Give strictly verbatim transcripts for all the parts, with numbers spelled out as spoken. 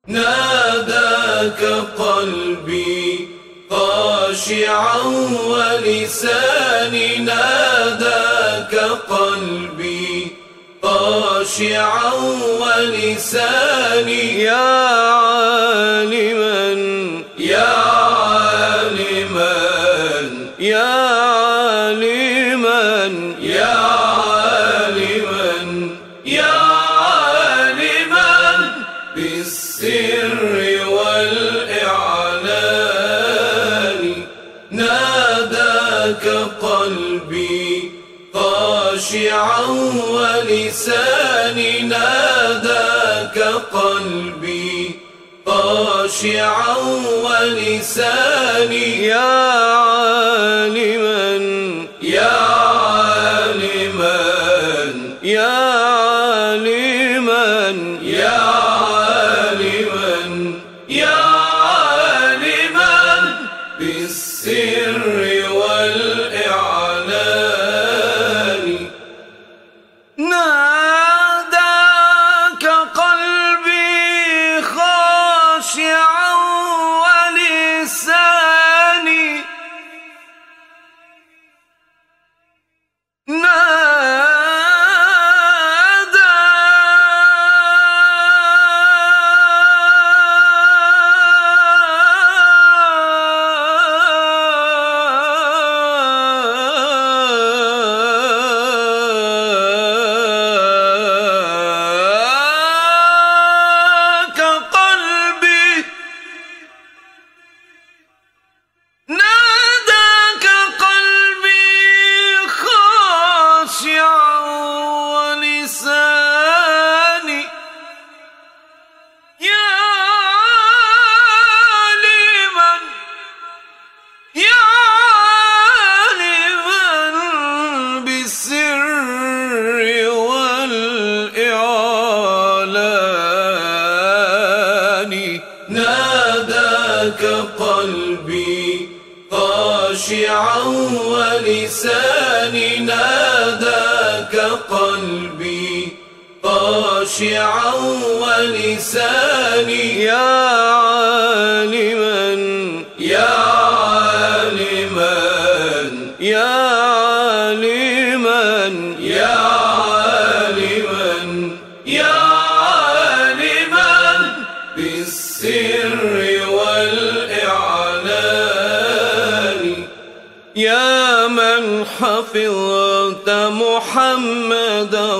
ناداك قلبي خاشعا ولساني ناداك قلبي خاشعا ولساني يا عالما يا عالما يا عالما يا عالما يا عالما بالسر والإعلان ناداك قلبي خاشعا ولساني ناداك قلبي خاشعا ولساني يا عالما يا عالما يا عالما يا عالما يا عالما بالسر والإعلان ناداك قلبي خاشعا ولساني ناداك قلبي خاشعا ولساني يا عالما يا عالما بالسر والإعلان ناداك قلبي خاشعا ولساني ناداك قلبي خاشعا ولساني يا عالما يا عالما يا عالما يا عالما يا عالما بالسر والإعلان يا من حفظت محمدا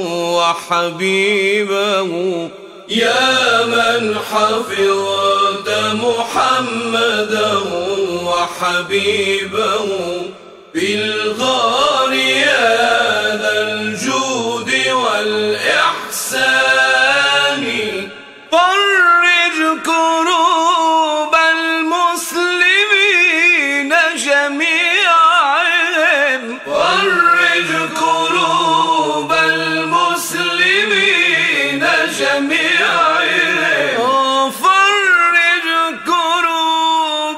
وحبيبه يا من حفظت محمدا وحبيبه بالغار يا ذا الجود والإحسان فرج كروب المسلمين جميعا فرج كروب المسلمين جميعا فرج كروب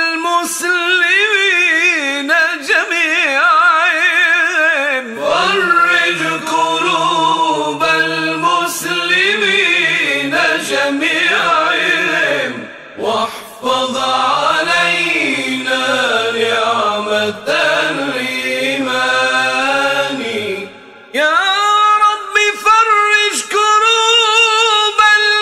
المسلمين جميعا فرج كروب المسلمين جميعا واحفظ علينا نعمة الإيمان يا رب فرج كروب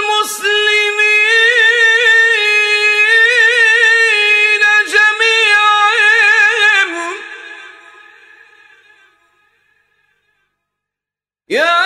المسلمين جميعا يا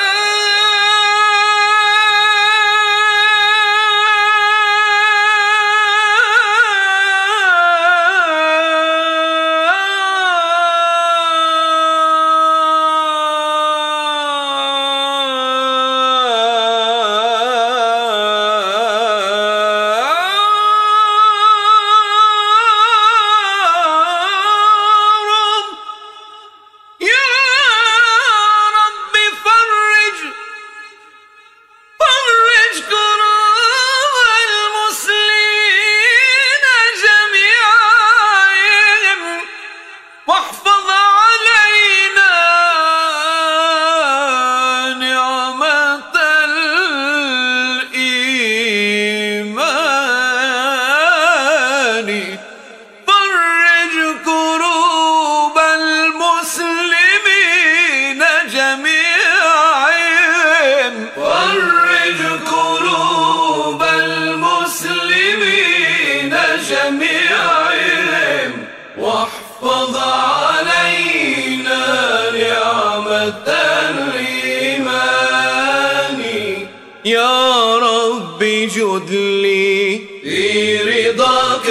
يا رب جد لي في رضاك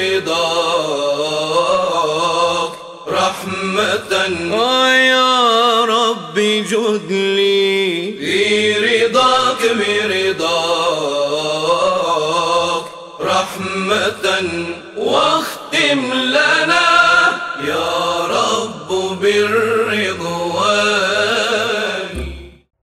برضاك رحمة. آه يا رب جد لي في رضاك برضاك رحمة. واختم لنا يا رب بالرحمة